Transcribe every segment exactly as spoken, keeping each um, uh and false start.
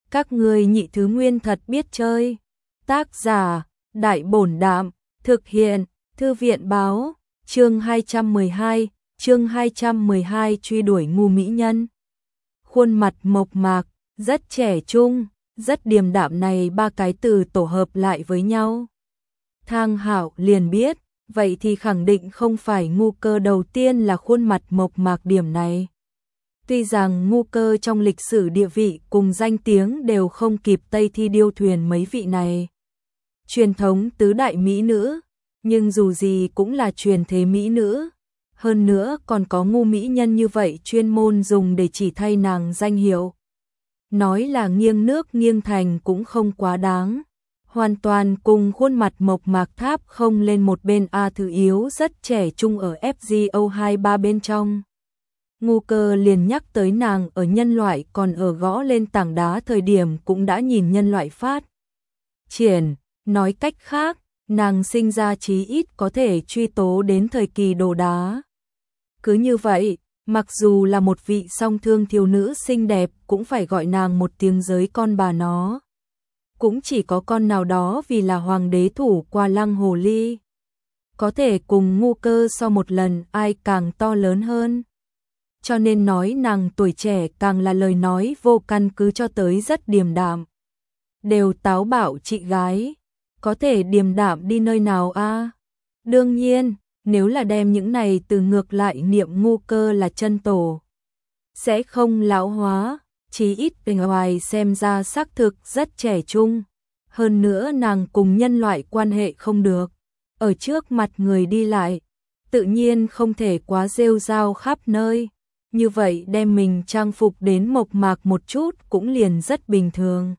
Các ngươi nhị thứ nguyên thật biết chơi. Tác giả, Đại Bổn Đạm, thực hiện, Thư viện Báo, chương hai trăm mười hai, chương hai trăm mười hai truy đuổi ngu mỹ nhân. Khuôn mặt mộc mạc, rất trẻ trung, rất điềm đạm này ba cái từ tổ hợp lại với nhau. Thang Hạo liền biết, vậy thì khẳng định không phải ngu cơ đầu tiên là khuôn mặt mộc mạc điểm này. Tuy rằng ngu cơ trong lịch sử địa vị cùng danh tiếng đều không kịp Tây Thi Điêu Thuyền mấy vị này. Truyền thống tứ đại mỹ nữ, nhưng dù gì cũng là truyền thế mỹ nữ. Hơn nữa còn có ngu mỹ nhân như vậy chuyên môn dùng để chỉ thay nàng danh hiệu. Nói là nghiêng nước nghiêng thành cũng không quá đáng. Hoàn toàn cùng khuôn mặt mộc mạc tháp không lên một bên A Thư Yếu rất trẻ trung ở ép giê o hai ba bên trong. Ngu cơ liền nhắc tới nàng ở nhân loại còn ở gõ lên tảng đá thời điểm cũng đã nhìn nhân loại phát triển. Nói cách khác, nàng sinh ra chí ít có thể truy tố đến thời kỳ đồ đá. Cứ như vậy, mặc dù là một vị song thương thiếu nữ xinh đẹp cũng phải gọi nàng một tiếng giới con bà nó. Cũng chỉ có con nào đó vì là hoàng đế thủ qua lăng hồ ly. Có thể cùng ngu cơ so một lần ai càng to lớn hơn. Cho nên nói nàng tuổi trẻ càng là lời nói vô căn cứ cho tới rất điềm đạm. Đều táo bạo chị gái. Có thể điềm đạm đi nơi nào a? À? Đương nhiên, nếu là đem những này từ ngược lại niệm ngu cơ là chân tổ. Sẽ không lão hóa, chí ít bên ngoài xem ra xác thực rất trẻ trung. Hơn nữa nàng cùng nhân loại quan hệ không được. Ở trước mặt người đi lại, tự nhiên không thể quá rêu rao khắp nơi. Như vậy đem mình trang phục đến mộc mạc một chút cũng liền rất bình thường.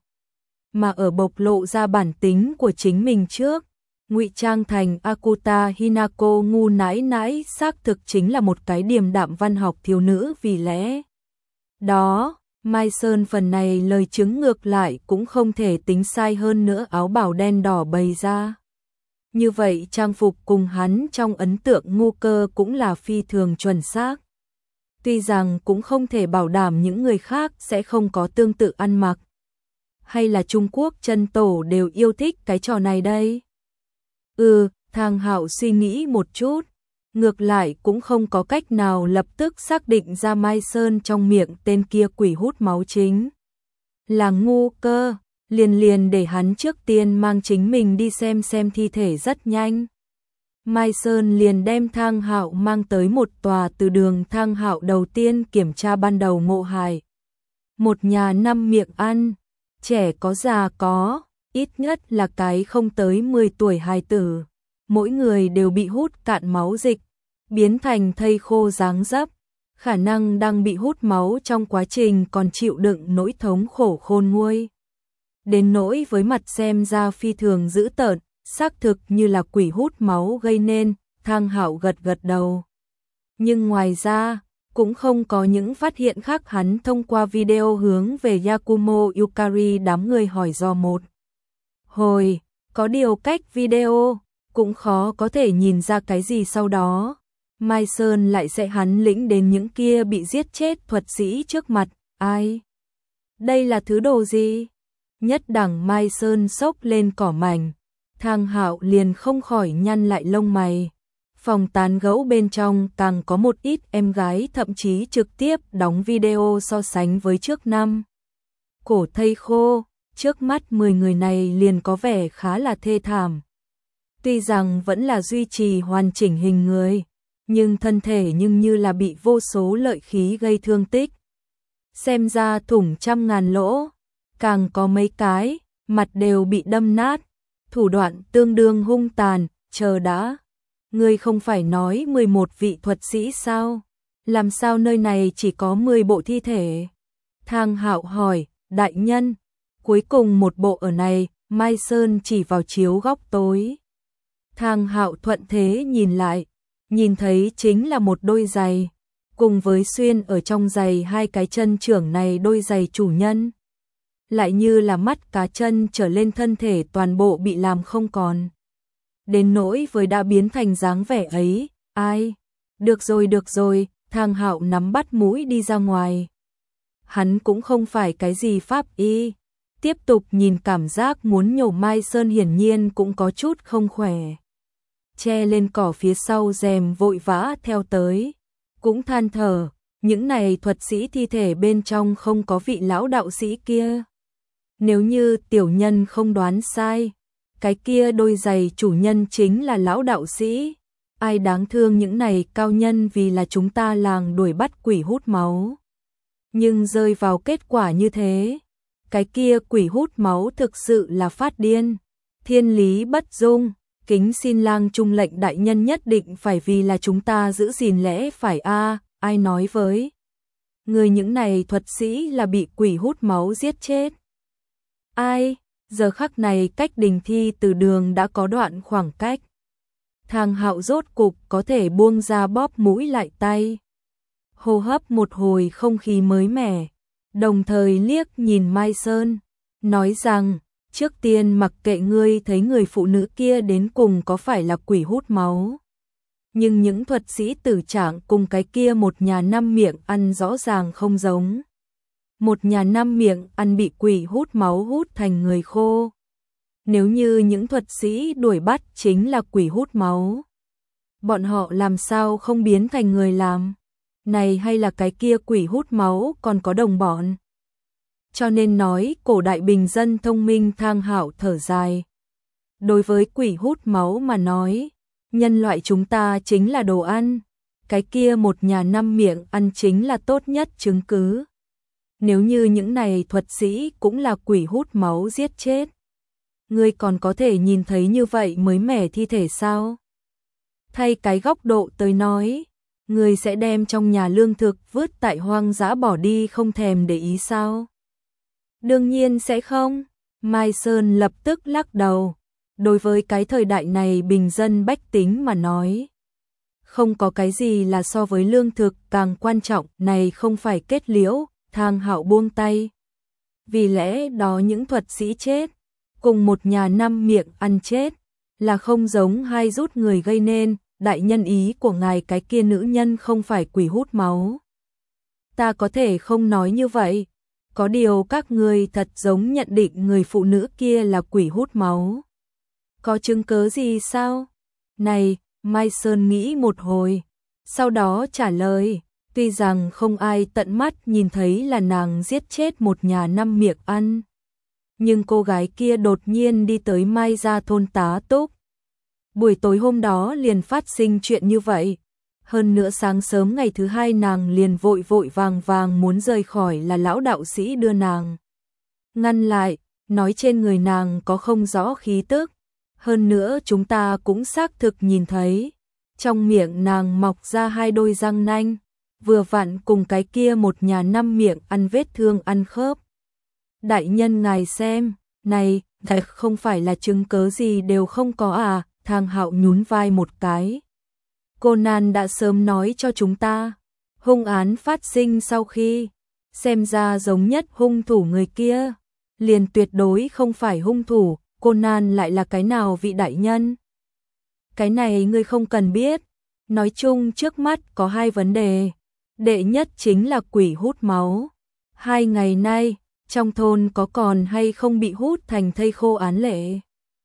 Mà ở bộc lộ ra bản tính của chính mình trước, ngụy trang thành Akuta Hinako ngu nãi nãi xác thực chính là một cái điềm đạm văn học thiếu nữ vì lẽ. Đó, Mai Sơn phần này lời chứng ngược lại cũng không thể tính sai hơn nữa áo bào đen đỏ bày ra. Như vậy trang phục cùng hắn trong ấn tượng ngu cơ cũng là phi thường chuẩn xác. Tuy rằng cũng không thể bảo đảm những người khác sẽ không có tương tự ăn mặc. Hay là Trung Quốc chân tổ đều yêu thích cái trò này đây? Ừ, Thang Hạo suy nghĩ một chút. Ngược lại cũng không có cách nào lập tức xác định ra Mai Sơn trong miệng tên kia quỷ hút máu chính. Là ngu cơ, liền liền để hắn trước tiên mang chính mình đi xem xem thi thể rất nhanh. Mai Sơn liền đem Thang Hạo mang tới một tòa từ đường Thang Hạo đầu tiên kiểm tra ban đầu ngộ hại. Một nhà năm miệng ăn, trẻ có già có, ít nhất là cái không tới mười tuổi hài tử. Mỗi người đều bị hút cạn máu dịch, biến thành thây khô dáng dấp. Khả năng đang bị hút máu trong quá trình còn chịu đựng nỗi thống khổ khôn nguôi. Đến nỗi với mặt xem ra phi thường dữ tợn, xác thực như là quỷ hút máu gây nên, Thang Hạo gật gật đầu. Nhưng ngoài ra, cũng không có những phát hiện khác hắn thông qua video hướng về Yakumo Yukari đám người hỏi do một. Hồi, có điều cách video, cũng khó có thể nhìn ra cái gì sau đó. Mai Sơn lại sẽ hắn lĩnh đến những kia bị giết chết thuật sĩ trước mặt, ai? Đây là thứ đồ gì? Nhất đẳng Mai Sơn xốc lên cỏ mảnh. Thang Hạo liền không khỏi nhăn lại lông mày. Phòng tán gẫu bên trong càng có một ít em gái thậm chí trực tiếp đóng video so sánh với trước năm. Cổ thây khô, trước mắt mười người này liền có vẻ khá là thê thảm. Tuy rằng vẫn là duy trì hoàn chỉnh hình người, nhưng thân thể nhưng như là bị vô số lợi khí gây thương tích. Xem ra thủng trăm ngàn lỗ, càng có mấy cái, mặt đều bị đâm nát. Thủ đoạn tương đương hung tàn, chờ đã. Ngươi không phải nói mười một vị thuật sĩ sao? Làm sao nơi này chỉ có mười bộ thi thể? Thang Hạo hỏi, đại nhân. Cuối cùng một bộ ở này, Mai Sơn chỉ vào chiếu góc tối. Thang Hạo thuận thế nhìn lại, nhìn thấy chính là một đôi giày. Cùng với xuyên ở trong giày hai cái chân trưởng này đôi giày chủ nhân. Lại như là mắt cá chân trở lên thân thể toàn bộ bị làm không còn. Đến nỗi với đã biến thành dáng vẻ ấy, ai? Được rồi được rồi, Thang Hạo nắm bắt mũi đi ra ngoài. Hắn cũng không phải cái gì pháp y, tiếp tục nhìn cảm giác muốn nhổ Mai Sơn hiển nhiên cũng có chút không khỏe. Che lên cỏ phía sau rèm vội vã theo tới, cũng than thở, những này thuật sĩ thi thể bên trong không có vị lão đạo sĩ kia. Nếu như tiểu nhân không đoán sai, cái kia đôi giày chủ nhân chính là lão đạo sĩ. Ai đáng thương những này cao nhân vì là chúng ta làng đuổi bắt quỷ hút máu. Nhưng rơi vào kết quả như thế, cái kia quỷ hút máu thực sự là phát điên. Thiên lý bất dung, kính xin lang trung lệnh đại nhân nhất định phải vì là chúng ta giữ gìn lẽ phải a. Ai nói với người những này thuật sĩ là bị quỷ hút máu giết chết? Ai? Giờ khắc này cách đình thi từ đường đã có đoạn khoảng cách. Thang Hạo rốt cục có thể buông ra bóp mũi lại tay. Hô hấp một hồi không khí mới mẻ, đồng thời liếc nhìn Mai Sơn, nói rằng, trước tiên mặc kệ ngươi thấy người phụ nữ kia đến cùng có phải là quỷ hút máu. Nhưng những thuật sĩ tử trạng cùng cái kia một nhà năm miệng ăn rõ ràng không giống. Một nhà năm miệng ăn bị quỷ hút máu hút thành người khô. Nếu như những thuật sĩ đuổi bắt chính là quỷ hút máu, bọn họ làm sao không biến thành người làm? Này hay là cái kia quỷ hút máu còn có đồng bọn? Cho nên nói cổ đại bình dân thông minh. Thang Hạo thở dài. Đối với quỷ hút máu mà nói, nhân loại chúng ta chính là đồ ăn. Cái kia một nhà năm miệng ăn chính là tốt nhất chứng cứ. Nếu như những này thuật sĩ cũng là quỷ hút máu giết chết, ngươi còn có thể nhìn thấy như vậy mới mẻ thi thể sao? Thay cái góc độ tới nói, ngươi sẽ đem trong nhà lương thực vứt tại hoang dã bỏ đi không thèm để ý sao? Đương nhiên sẽ không. Mai Sơn lập tức lắc đầu. Đối với cái thời đại này bình dân bách tính mà nói, không có cái gì là so với lương thực càng quan trọng. Này không phải kết liễu. Thang Hạo buông tay. Vì lẽ đó những thuật sĩ chết, cùng một nhà năm miệng ăn chết, là không giống hay rút người gây nên. Đại nhân ý của ngài cái kia nữ nhân không phải quỷ hút máu. Ta có thể không nói như vậy. Có điều các người thật giống nhận định người phụ nữ kia là quỷ hút máu. Có chứng cứ gì sao? Này, Mai Sơn nghĩ một hồi, sau đó trả lời. Tuy rằng không ai tận mắt nhìn thấy là nàng giết chết một nhà năm miệng ăn, nhưng cô gái kia đột nhiên đi tới Mai gia thôn tá túc. Buổi tối hôm đó liền phát sinh chuyện như vậy. Hơn nữa sáng sớm ngày thứ hai nàng liền vội vội vàng vàng muốn rời khỏi là lão đạo sĩ đưa nàng ngăn lại, nói trên người nàng có không rõ khí tức. Hơn nữa chúng ta cũng xác thực nhìn thấy, trong miệng nàng mọc ra hai đôi răng nanh, vừa vặn cùng cái kia một nhà năm miệng ăn vết thương ăn khớp. Đại nhân ngài xem, này, thật không phải là chứng cứ gì đều không có à? Thang Hạo nhún vai một cái. Conan đã sớm nói cho chúng ta, hung án phát sinh sau khi, xem ra giống nhất hung thủ người kia, liền tuyệt đối không phải hung thủ. Conan lại là cái nào vị đại nhân? Cái này ngươi không cần biết. Nói chung trước mắt có hai vấn đề. Đệ nhất chính là quỷ hút máu. Hai ngày nay, trong thôn có còn hay không bị hút thành thây khô án lệ?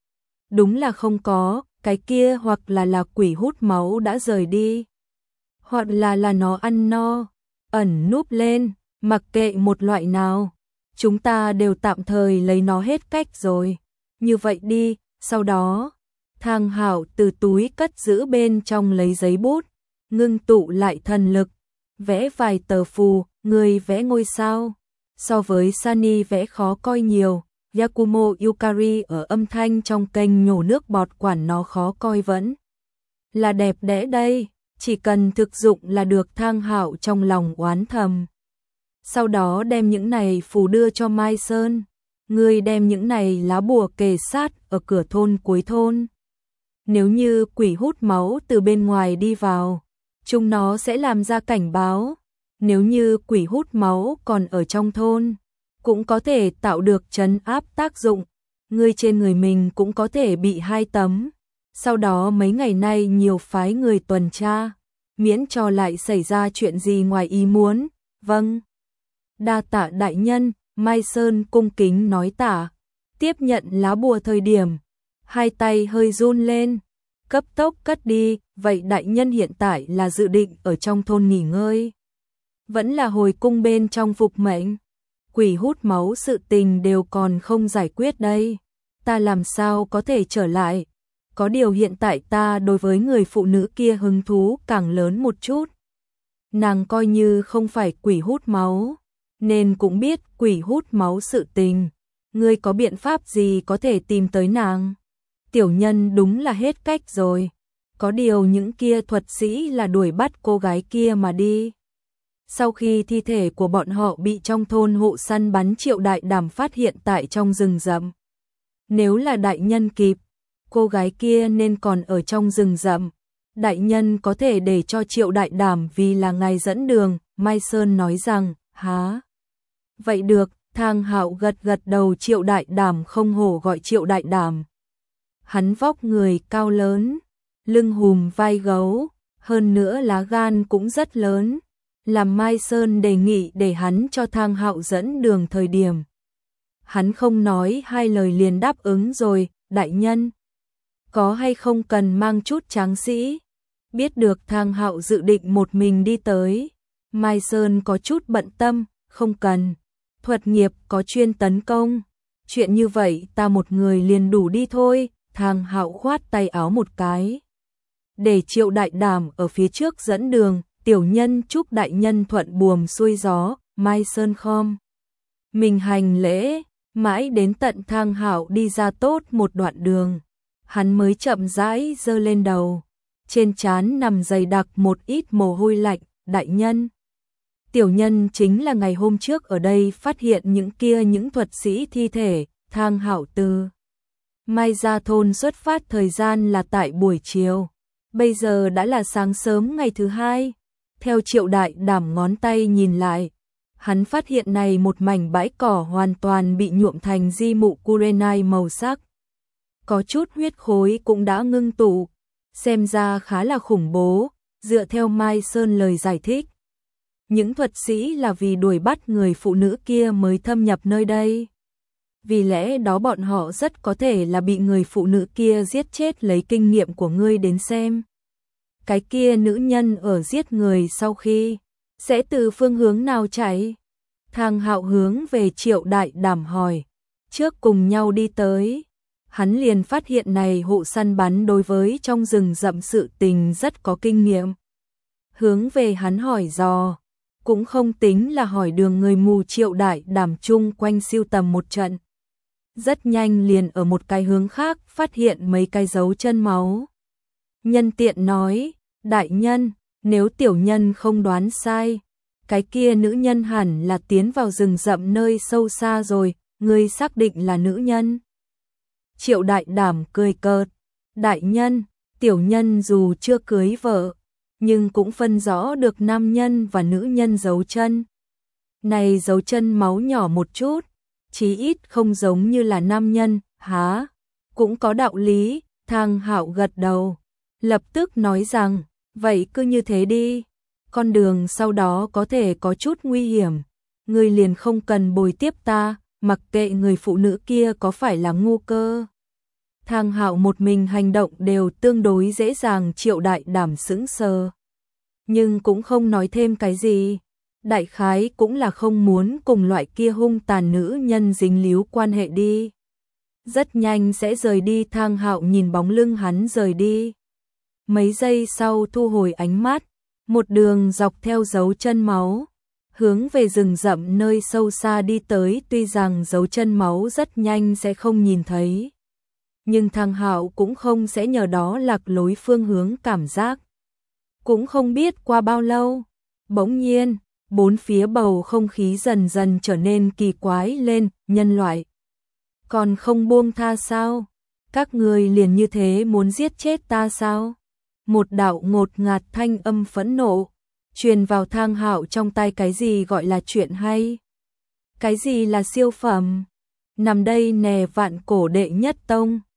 Đúng là không có, cái kia hoặc là là quỷ hút máu đã rời đi, hoặc là là nó ăn no, ẩn núp lên, mặc kệ một loại nào, chúng ta đều tạm thời lấy nó hết cách rồi. Như vậy đi, sau đó, Thang Hạo từ túi cất giữ bên trong lấy giấy bút, ngưng tụ lại thần lực, vẽ vài tờ phù. Người vẽ ngôi sao, so với Sunny vẽ khó coi nhiều. Yakumo Yukari ở âm thanh trong kênh nhổ nước bọt quản nó khó coi vẫn là đẹp đẽ đây, chỉ cần thực dụng là được. Thang Hạo trong lòng oán thầm. Sau đó đem những này phù đưa cho Mai Sơn. Ngươi đem những này lá bùa kề sát ở cửa thôn cuối thôn. Nếu như quỷ hút máu từ bên ngoài đi vào, chúng nó sẽ làm ra cảnh báo. Nếu như quỷ hút máu còn ở trong thôn, cũng có thể tạo được trấn áp tác dụng. Ngươi trên người mình cũng có thể bị hai tấm. Sau đó mấy ngày nay nhiều phái người tuần tra, miễn cho lại xảy ra chuyện gì ngoài ý muốn. Vâng, đa tạ đại nhân. Mai Sơn cung kính nói tạ, tiếp nhận lá bùa thời điểm, hai tay hơi run lên, cấp tốc cất đi. Vậy đại nhân hiện tại là dự định ở trong thôn nghỉ ngơi, vẫn là hồi cung bên trong phục mệnh? Quỷ hút máu sự tình đều còn không giải quyết đây, ta làm sao có thể trở lại? Có điều hiện tại ta đối với người phụ nữ kia hứng thú càng lớn một chút. Nàng coi như không phải quỷ hút máu, nên cũng biết quỷ hút máu sự tình. Ngươi có biện pháp gì có thể tìm tới nàng? Tiểu nhân đúng là hết cách rồi. Có điều những kia thuật sĩ là đuổi bắt cô gái kia mà đi. Sau khi thi thể của bọn họ bị trong thôn hộ săn bắn Triệu Đại Đàm phát hiện tại trong rừng rậm. Nếu là đại nhân kịp, cô gái kia nên còn ở trong rừng rậm. Đại nhân có thể để cho Triệu Đại Đàm vì là ngài dẫn đường. Mai Sơn nói rằng, há. Vậy được, Thang Hạo gật gật đầu. Triệu Đại Đàm không hổ gọi Triệu Đại Đàm. Hắn vóc người cao lớn, lưng hùm vai gấu, hơn nữa lá gan cũng rất lớn. Làm Mai Sơn đề nghị để hắn cho Thang Hạo dẫn đường thời điểm, hắn không nói hai lời liền đáp ứng rồi. Đại nhân, có hay không cần mang chút tráng sĩ? Biết được Thang Hạo dự định một mình đi tới, Mai Sơn có chút bận tâm. Không cần, thuật nghiệp có chuyên tấn công, chuyện như vậy ta một người liền đủ đi thôi. Thang Hạo khoát tay áo một cái, để Triệu Đại Đàm ở phía trước dẫn đường. Tiểu nhân chúc đại nhân thuận buồm xuôi gió. Mai Sơn khom mình hành lễ, mãi đến tận Thang Hạo đi ra tốt một đoạn đường, hắn mới chậm rãi giơ lên đầu, trên trán nằm dày đặc một ít mồ hôi lạnh. Đại nhân, tiểu nhân chính là ngày hôm trước ở đây phát hiện những kia những thuật sĩ thi thể. Thang Hạo từ Mai Gia thôn xuất phát thời gian là tại buổi chiều, bây giờ đã là sáng sớm ngày thứ hai. Theo Triệu Đại Đàm ngón tay nhìn lại, hắn phát hiện này một mảnh bãi cỏ hoàn toàn bị nhuộm thành di mụ Kurenai màu sắc. Có chút huyết khối cũng đã ngưng tụ, xem ra khá là khủng bố. Dựa theo Mai Sơn lời giải thích, những thuật sĩ là vì đuổi bắt người phụ nữ kia mới thâm nhập nơi đây. Vì lẽ đó bọn họ rất có thể là bị người phụ nữ kia giết chết. Lấy kinh nghiệm của ngươi đến xem, cái kia nữ nhân ở giết người sau khi sẽ từ phương hướng nào chạy? Thang Hạo hướng về Triệu Đại Đàm hỏi. Trước cùng nhau đi tới, hắn liền phát hiện này hộ săn bắn đối với trong rừng rậm sự tình rất có kinh nghiệm. Hướng về hắn hỏi dò, cũng không tính là hỏi đường người mù. Triệu Đại Đàm chung quanh siêu tầm một trận, rất nhanh liền ở một cái hướng khác phát hiện mấy cái dấu chân máu. Nhân tiện nói, đại nhân, nếu tiểu nhân không đoán sai, cái kia nữ nhân hẳn là tiến vào rừng rậm nơi sâu xa rồi. Ngươi xác định là nữ nhân? Triệu Đại Đàm cười cợt, đại nhân, tiểu nhân dù chưa cưới vợ, nhưng cũng phân rõ được nam nhân và nữ nhân dấu chân. Này dấu chân máu nhỏ một chút, chí ít không giống như là nam nhân. Há, cũng có đạo lý. Thang Hạo gật đầu, lập tức nói rằng, vậy cứ như thế đi. Con đường sau đó có thể có chút nguy hiểm, ngươi liền không cần bồi tiếp ta, mặc kệ người phụ nữ kia có phải là ngu cơ. Thang Hạo một mình hành động đều tương đối dễ dàng. Triệu Đại Đàm sững sờ, nhưng cũng không nói thêm cái gì. Đại khái cũng là không muốn cùng loại kia hung tàn nữ nhân dính líu quan hệ đi. Rất nhanh sẽ rời đi. Thang Hạo nhìn bóng lưng hắn rời đi, mấy giây sau thu hồi ánh mắt, một đường dọc theo dấu chân máu, hướng về rừng rậm nơi sâu xa đi tới. Tuy rằng dấu chân máu rất nhanh sẽ không nhìn thấy, nhưng Thang Hạo cũng không sẽ nhờ đó lạc lối phương hướng cảm giác. Cũng không biết qua bao lâu, bỗng nhiên, bốn phía bầu không khí dần dần trở nên kỳ quái lên. Nhân loại còn không buông tha sao? Các người liền như thế muốn giết chết ta sao? Một đạo ngột ngạt thanh âm phẫn nộ truyền vào Thang Hạo trong tai. Cái gì gọi là chuyện hay? Cái gì là siêu phẩm? Nằm đây nè, vạn cổ đệ nhất tông,